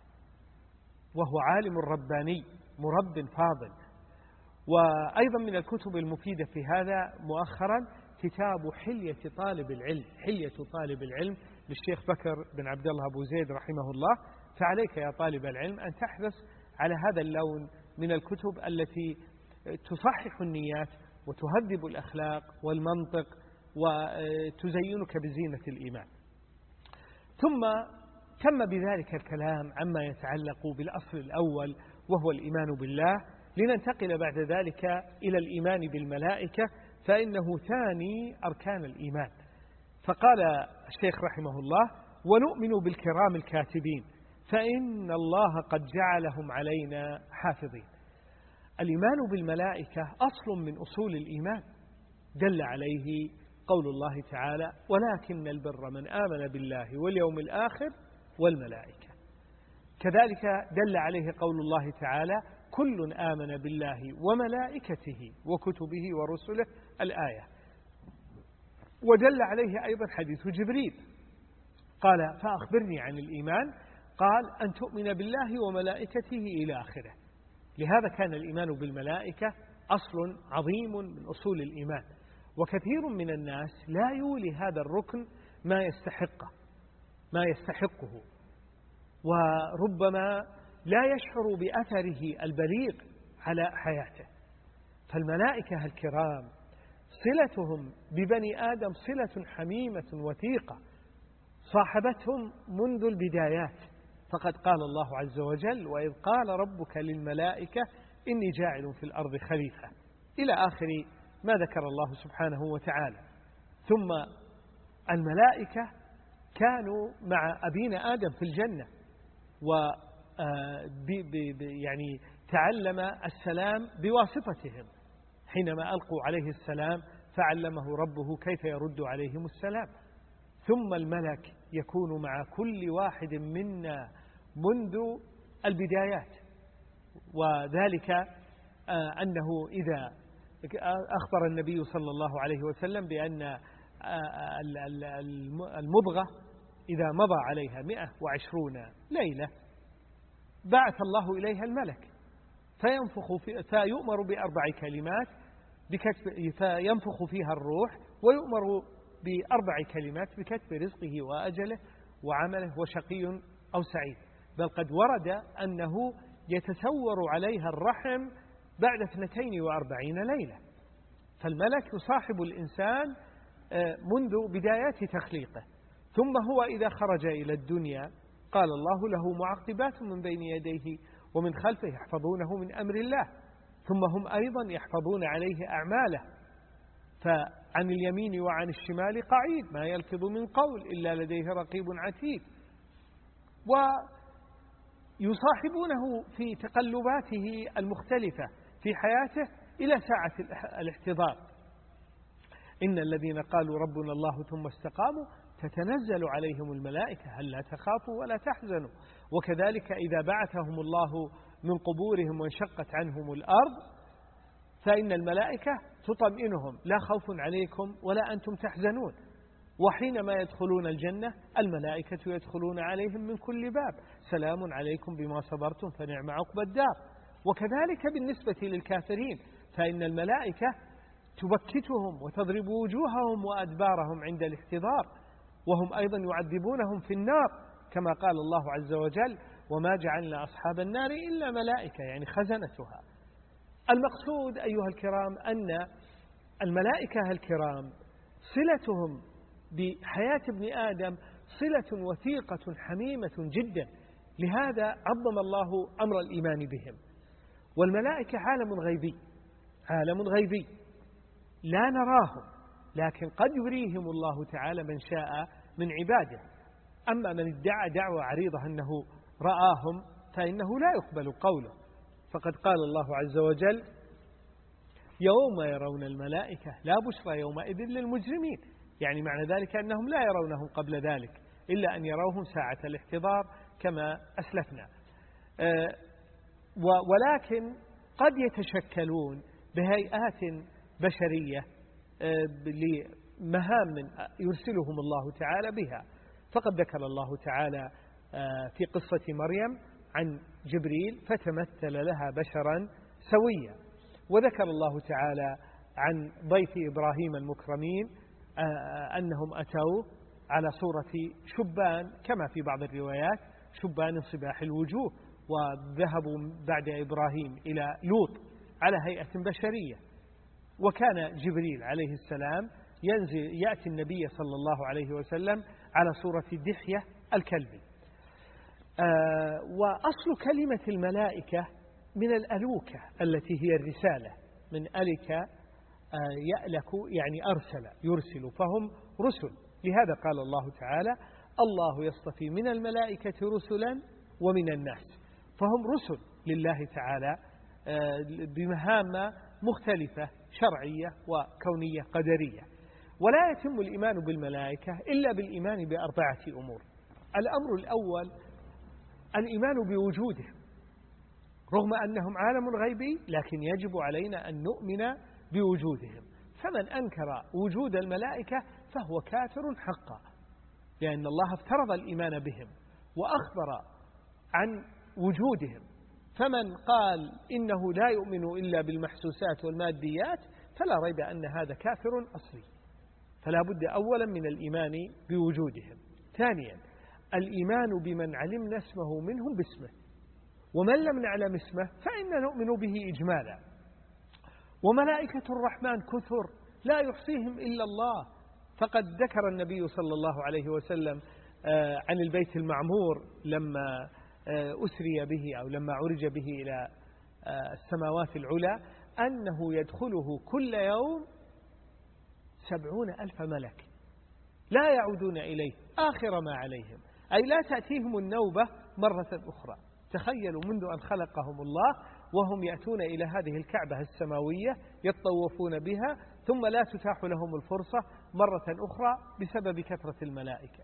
وهو عالم رباني مرب فاضل. وأيضا من الكتب المفيدة في هذا مؤخرا كتاب حلية طالب العلم، حلية طالب العلم للشيخ بكر بن عبد الله أبو زيد رحمه الله. فعليك يا طالب العلم أن تحرص على هذا اللون من الكتب التي تصحح النيات وتهذب الأخلاق والمنطق وتزينك بزينة الإيمان. ثم تم بذلك الكلام عما يتعلق بالأصل الأول وهو الإيمان بالله، لننتقل بعد ذلك إلى الإيمان بالملائكة، فإنه ثاني أركان الإيمان. فقال الشيخ رحمه الله: ونؤمن بالكرام الكاتبين فإن الله قد جعلهم علينا حافظين. الإيمان بالملائكة أصل من أصول الإيمان، دل عليه قول الله تعالى: ولكن البر من آمن بالله واليوم الآخر والملائكة. كذلك دل عليه قول الله تعالى: كل آمن بالله وملائكته وكتبه ورسله، الآية. ودل عليه أيضا حديث جبريل، قال: فأخبرني عن الإيمان، قال: أن تؤمن بالله وملائكته إلى آخره. لهذا كان الإيمان بالملائكة أصل عظيم من أصول الإيمان، وكثير من الناس لا يولي هذا الركن ما يستحقه ما يستحقه وربما لا يشعر بأثره البليغ على حياته. فالملائكة الكرام صلتهم ببني آدم صلة حميمة وثيقة صاحبتهم منذ البدايات، فقد قال الله عز وجل: وإذ قال ربك للملائكة إني جاعل في الأرض خليفة، إلى آخر ما ذكر الله سبحانه وتعالى. ثم الملائكة كانوا مع أبينا آدم في الجنة، و يعني تعلم السلام بواسطتهم حينما ألقوا عليه السلام فعلمه ربه كيف يرد عليهم السلام. ثم الملك يكون مع كل واحد منا منذ البدايات، وذلك أنه إذا أخبر النبي صلى الله عليه وسلم بأن المضغة إذا مضى عليها مئة وعشرون ليلة بعث الله إليها الملك فينفخ في فيؤمر بأربع كلمات بكتب فينفخ فيها الروح، ويؤمر بأربع كلمات بكتب رزقه وأجله وعمله وشقي أو سعيد. بل قد ورد أنه يتسور عليها الرحم بعد اثنتين وأربعين ليلة. فالملك يصاحب الإنسان منذ بدايات تخليقه، ثم هو إذا خرج إلى الدنيا قال الله له: معقبات من بين يديه ومن خلفه يحفظونه من أمر الله، ثم هم أيضا يحفظون عليه أعماله، فعن اليمين وعن الشمال قعيد، ما يلفظ من قول إلا لديه رقيب عتيد. ويصاحبونه في تقلباته المختلفة في حياته إلى ساعة الاحتضار. إن الذين قالوا ربنا الله ثم استقاموا تتنزل عليهم الملائكة ألا تخافوا ولا تحزنوا. وكذلك إذا بعثهم الله من قبورهم وانشقت عنهم الأرض فإن الملائكة تطمئنهم: لا خوف عليكم ولا أنتم تحزنون. وحينما يدخلون الجنة الملائكة يدخلون عليهم من كل باب: سلام عليكم بما صبرتم فنعم عقبى الدار. وكذلك بالنسبة للكافرين فإن الملائكة تبكتهم وتضرب وجوههم وأدبارهم عند الاحتضار. وهم أيضا يعذبونهم في النار كما قال الله عز وجل وما جعلنا أصحاب النار إلا ملائكة، يعني خزنتها. المقصود أيها الكرام أن الملائكة الكرام صلتهم بحياة ابن آدم صلة وثيقة حميمة جدا، لهذا عظم الله أمر الإيمان بهم. والملائكة عالم غيبي، عالم غيبي لا نراهم، لكن قد يريهم الله تعالى من شاء من عباده. أما من ادعى دعوة عريضة أنه رآهم فإنه لا يقبل قوله، فقد قال الله عز وجل يوم يرون الملائكة لا بشرى يومئذ للمجرمين، يعني معنى ذلك أنهم لا يرونهم قبل ذلك إلا أن يروهم ساعة الاحتضار كما أسلفنا. ولكن قد يتشكلون بهيئات بشرية لمهام يرسلهم الله تعالى بها. فقد ذكر الله تعالى في قصة مريم عن جبريل فتمثل لها بشرا سويا، وذكر الله تعالى عن ضيف إبراهيم المكرمين أنهم أتوا على صورة شبان كما في بعض الروايات شبان صباح الوجوه، وذهبوا بعد إبراهيم إلى لوط على هيئة بشرية. وكان جبريل عليه السلام ينزل يأتي النبي صلى الله عليه وسلم على صورة دحية الكلب. آه وأصل كلمة الملائكة من الألوكة التي هي الرسالة، من ألك آه يألك يعني أرسل يرسل، فهم رسل. لهذا قال الله تعالى الله يصطفي من الملائكة رسلا ومن الناس، فهم رسل لله تعالى آه بمهام مختلفة شرعية وكونية قدرية. ولا يتم الإيمان بالملائكة إلا بالإيمان بأربعة أمور. الأمر الأول الإيمان بوجودهم، رغم أنهم عالم غيبي لكن يجب علينا أن نؤمن بوجودهم. فمن أنكر وجود الملائكة فهو كافر حقا، لأن الله افترض الإيمان بهم وأخبر عن وجودهم. فمن قال إنه لا يؤمن إلا بالمحسوسات والماديات فلا ريب أن هذا كافر أصلي. فلا بد أولا من الإيمان بوجودهم. ثانيا الإيمان بمن علمنا اسمه منهم باسمه، ومن لم نعلم اسمه فإن نؤمن به إجمالا. وملائكة الرحمن كثر لا يحصيهم إلا الله، فقد ذكر النبي صلى الله عليه وسلم عن البيت المعمور لما أسري به أو لما عرج به إلى السماوات العلى أنه يدخله كل يوم سبعون ألف ملك لا يعودون إليه آخر ما عليهم، أي لا تأتيهم النوبة مرة أخرى. تخيلوا منذ أن خلقهم الله وهم يأتون إلى هذه الكعبة السماوية يطوفون بها، ثم لا تتاح لهم الفرصة مرة أخرى بسبب كثرة الملائكة.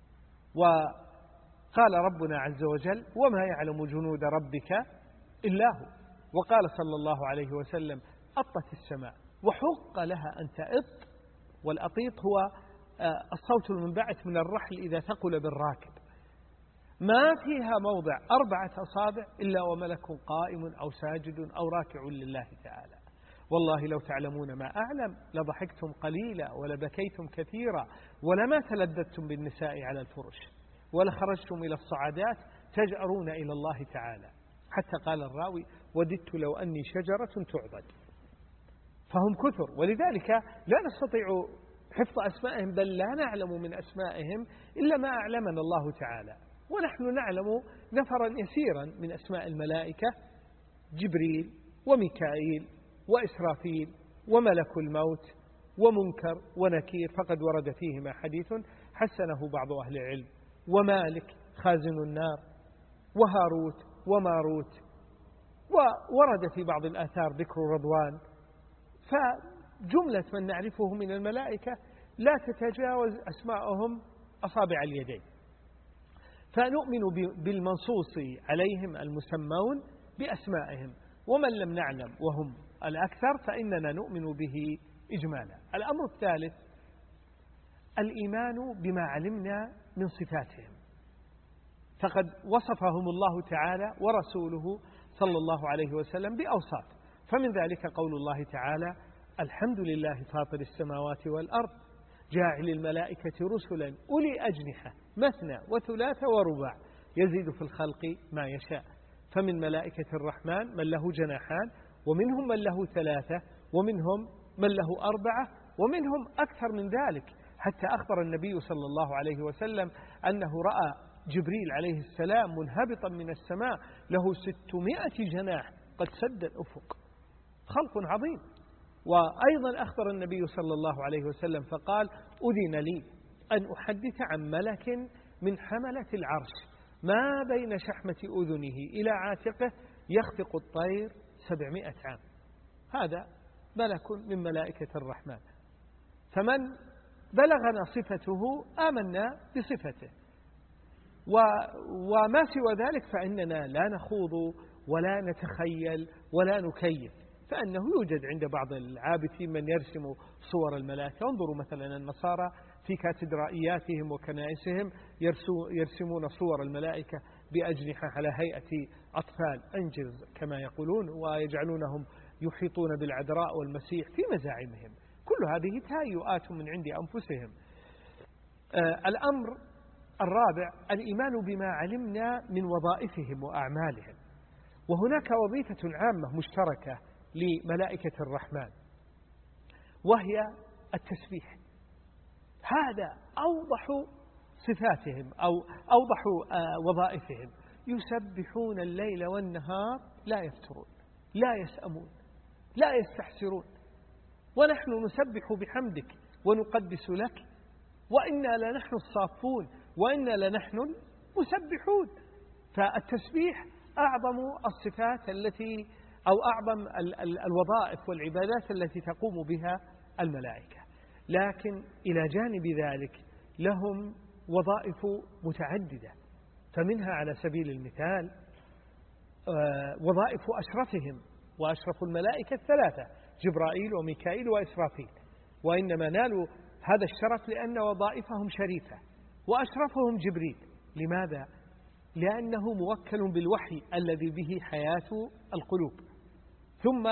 وقال ربنا عز وجل وما يعلم جنود ربك إلا هو. وقال صلى الله عليه وسلم أطت السماء وحق لها أن تأط، والأطيط هو الصوت المنبعث من الرحل إذا ثقل بالراكب، ما فيها موضع أربعة أصابع إلا وملك قائم أو ساجد أو راكع لله تعالى. والله لو تعلمون ما أعلم لضحكتم قليلا ولبكيتم كثيرا ولما تلذذتم بالنساء على الفرش ولخرجتم إلى الصعدات تجأرون إلى الله تعالى. حتى قال الراوي وددت لو أني شجرة تعضد. فهم كثر، ولذلك لا نستطيع حفظ أسمائهم، بل لا نعلم من أسمائهم إلا ما أعلمنا الله تعالى. ونحن نعلم نفرا يسيرا من أسماء الملائكة: جبريل وميكائيل وإسرافيل وملك الموت ومنكر ونكير، فقد ورد فيهما حديث حسنه بعض أهل العلم، ومالك خازن النار، وهاروت وماروت، وورد في بعض الآثار ذكر رضوان. فجملة من نعرفه من الملائكة لا تتجاوز أسماءهم أصابع اليدين. فنؤمن بالمنصوص عليهم المسمون بأسمائهم، ومن لم نعلم وهم الأكثر فإننا نؤمن به إجمالا. الأمر الثالث الإيمان بما علمنا من صفاتهم، فقد وصفهم الله تعالى ورسوله صلى الله عليه وسلم بأوصاف. فمن ذلك قول الله تعالى: الحمد لله فاطر السماوات والأرض جاعل الملائكة رسلا أولي أجنحة مثنى وثلاث ورباع يزيد في الخلق ما يشاء. فمن ملائكة الرحمن من له جناحان، ومنهم من له ثلاثة، ومنهم من له أربعة، ومنهم أكثر من ذلك، حتى أخبر النبي صلى الله عليه وسلم أنه رأى جبريل عليه السلام منهبطا من السماء له ستمائة جناح قد سد الأفق، خلق عظيم. وأيضا أخبر النبي صلى الله عليه وسلم فقال: أذن لي أن أحدث عن ملك من حملة العرش ما بين شحمة أذنه إلى عاتقه يخفق الطير سبعمائة عام. هذا ملك من ملائكة الرحمن، فمن بلغنا صفته آمنا بصفته، وما سوى ذلك فإننا لا نخوض ولا نتخيل ولا نكيف، فأنه يوجد عند بعض العابثين من يرسم صور الملائكة. انظروا مثلا النصارى في كاتدرائياتهم وكنائسهم يرسمون صور الملائكة بأجنحة على هيئة أطفال أنجز كما يقولون، ويجعلونهم يحيطون بالعذراء والمسيح في مزاعمهم. كل هذه تهيؤات من عند أنفسهم. آه الأمر الرابع الإيمان بما علمنا من وظائفهم وأعمالهم. وهناك وظيفة عامة مشتركة لملائكة الرحمن، وهي التسبيح. هذا أوضح صفاتهم أو أوضح وظائفهم. يسبحون الليل والنهار لا يفترون، لا يسأمون، لا يستحسرون. ونحن نسبح بحمدك ونقدس لك، وإنا لنحن الصافون، وإنا لنحن المسبحون. فالتسبيح أعظم الصفات التي أو أعظم الوظائف والعبادات التي تقوم بها الملائكة. لكن إلى جانب ذلك لهم وظائف متعددة، فمنها على سبيل المثال وظائف أشرفهم، وأشرف الملائكة الثلاثة جبرائيل وميكائيل وإسرافيل، وإنما نالوا هذا الشرف لأن وظائفهم شريفة. وأشرفهم جبريل، لماذا؟ لأنه موكل بالوحي الذي به حياة القلوب. ثم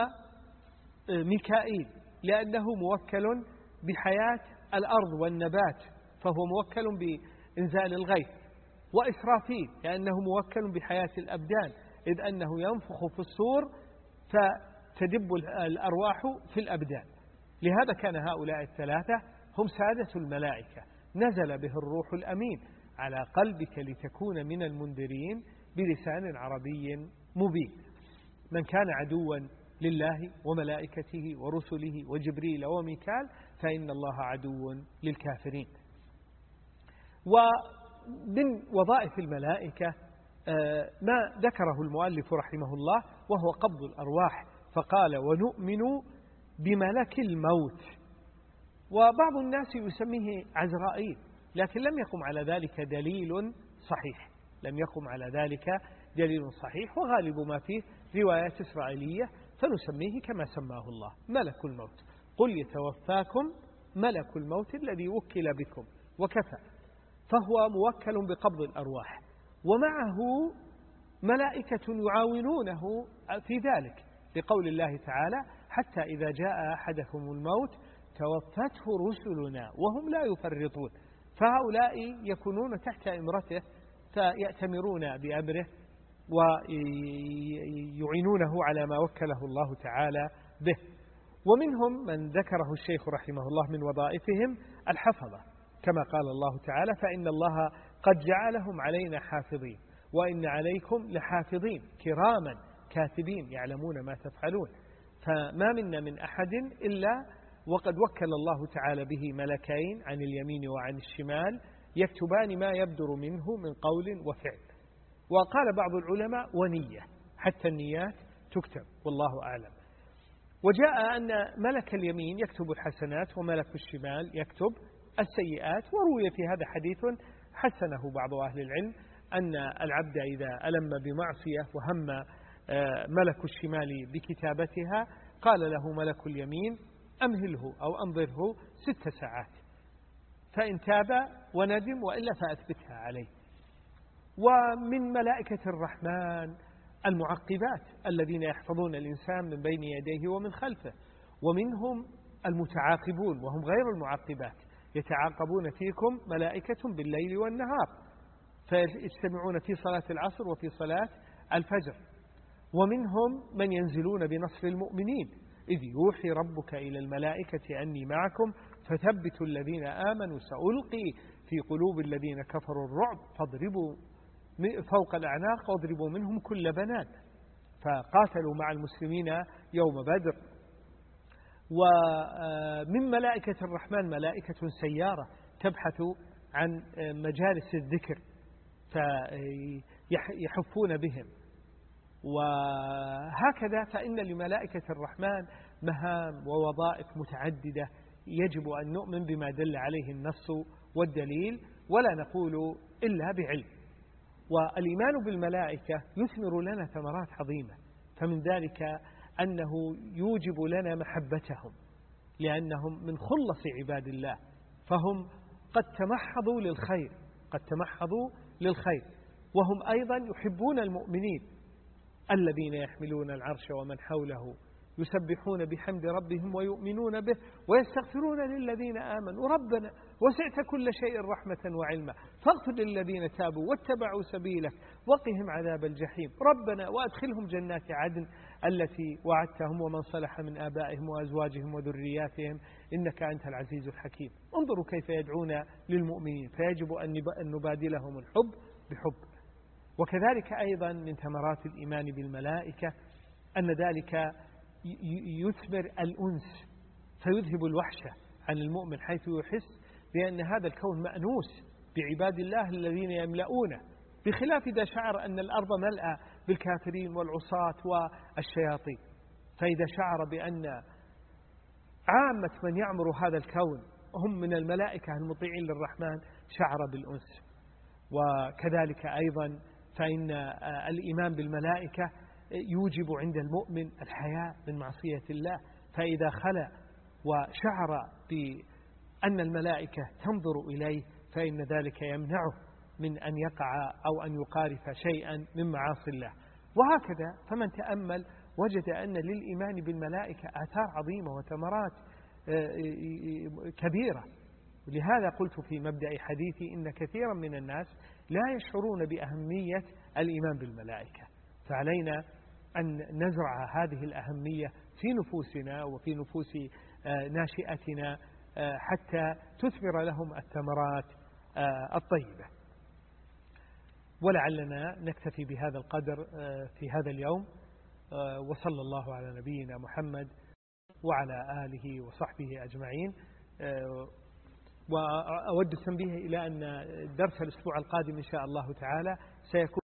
ميكائيل لأنه موكل بحياة الأرض والنبات، فهو موكل بإنزال الغيث. وإسرافيل لأنه موكل بحياة الأبدان، إذ أنه ينفخ في الصور فتدب الأرواح في الأبدان. لهذا كان هؤلاء الثلاثة هم سادة الملائكة، نزل به الروح الأمين على قلبك لتكون من المنذرين بلسان عربي مبين. من كان عدوا لله وملائكته ورسله وجبريل وميكال فإن الله عدو للكافرين. ومن وظائف الملائكة ما ذكره المؤلف رحمه الله وهو قبض الأرواح، فقال: ونؤمن بملك الموت. وبعض الناس يسميه عزرائيل، لكن لم يقم على ذلك دليل صحيح، لم يقم على ذلك دليل صحيح، وغالب ما فيه روايات إسرائيلية، فنسميه كما سماه الله ملك الموت. قل يتوفاكم ملك الموت الذي وكل بكم وكفى. فهو موكل بقبض الأرواح، ومعه ملائكة يعاونونه في ذلك، لقول الله تعالى: حتى إذا جاء أحدكم الموت توفته رسلنا وهم لا يفرطون. فهؤلاء يكونون تحت إمرته، فيأتمرون بأمره ويعينونه على ما وكله الله تعالى به. ومنهم من ذكره الشيخ رحمه الله من وظائفهم الحفظة، كما قال الله تعالى: فإن الله قد جعلهم علينا حافظين وإن عليكم لحافظين كراما كاتبين يعلمون ما تفعلون. فما منا من أحد إلا وقد وكل الله تعالى به ملكين عن اليمين وعن الشمال يكتبان ما يبدر منه من قول وفعل. وقال بعض العلماء: ونية، حتى النيات تكتب، والله أعلم. وجاء أن ملك اليمين يكتب الحسنات وملك الشمال يكتب السيئات. وروي في هذا حديث حسنه بعض أهل العلم، أن العبد إذا ألم بمعصية وهم ملك الشمال بكتابتها قال له ملك اليمين: أمهله أو أنظره ست ساعات، فإن تاب وندم وإلا فأثبتها عليه. ومن ملائكة الرحمن المعقبات الذين يحفظون الإنسان من بين يديه ومن خلفه، ومنهم المتعاقبون وهم غير المعقبات، يتعاقبون فيكم ملائكة بالليل والنهار فيجتمعون في صلاة العصر وفي صلاة الفجر. ومنهم من ينزلون بنصر المؤمنين إذ يوحي ربك إلى الملائكة أني معكم فثبتوا الذين آمنوا سألقي في قلوب الذين كفروا الرعب فاضربوا فوق الأعناق واضربوا منهم كل بنان. فقاتلوا مع المسلمين يوم بدر. ومن ملائكة الرحمن ملائكة سيارة تبحث عن مجالس الذكر فيحفون بهم. وهكذا فإن لملائكة الرحمن مهام ووظائف متعددة يجب أن نؤمن بما دل عليه النص والدليل ولا نقول إلا بعلم. والإيمان بالملائكة يثمر لنا ثمرات عظيمة، فمن ذلك أنه يوجب لنا محبتهم لأنهم من خلص عباد الله، فهم قد تمحضوا للخير قد تمحضوا للخير وهم أيضا يحبون المؤمنين الذين يحملون العرش ومن حوله يسبحون بحمد ربهم ويؤمنون به ويستغفرون للذين آمنوا ربنا وسعت كل شيء رحمة وعلما فاغفر للذين تابوا واتبعوا سبيلك وقهم عذاب الجحيم ربنا وأدخلهم جنات عدن التي وعدتهم ومن صلح من آبائهم وأزواجهم وذرياتهم إنك أنت العزيز الحكيم. انظروا كيف يدعون للمؤمنين، فيجب أن نبادلهم الحب بحب. وكذلك أيضا من ثمرات الإيمان بالملائكة أن ذلك يثمر الأنس فيذهب الوحشة عن المؤمن حيث يحس بأن هذا الكون مأنوس بعباد الله الذين يملؤونه، بخلاف إذا شعر أن الأرض ملأى بالكافرين والعصاة والشياطين. فإذا شعر بأن عامة من يعمر هذا الكون هم من الملائكة المطيعين للرحمن شعر بالأنس. وكذلك أيضا فإن الإيمان بالملائكة يوجب عند المؤمن الحياء من معصية الله، فإذا خلى وشعر بأن الملائكة تنظر إليه فإن ذلك يمنعه من أن يقع أو أن يقارف شيئا من معاصي الله. وهكذا فمن تأمل وجد أن للإيمان بالملائكة آثار عظيمة وثمرات كبيرة. لهذا قلت في مبدأ حديثي إن كثيرا من الناس لا يشعرون بأهمية الإيمان بالملائكة، فعلينا أن نزرع هذه الأهمية في نفوسنا وفي نفوس ناشئتنا حتى تثمر لهم الثمرات الطيبة. ولعلنا نكتفي بهذا القدر في هذا اليوم، وصلى الله على نبينا محمد وعلى آله وصحبه أجمعين. وأود التنبيه إلى أن درس الأسبوع القادم إن شاء الله تعالى سيكون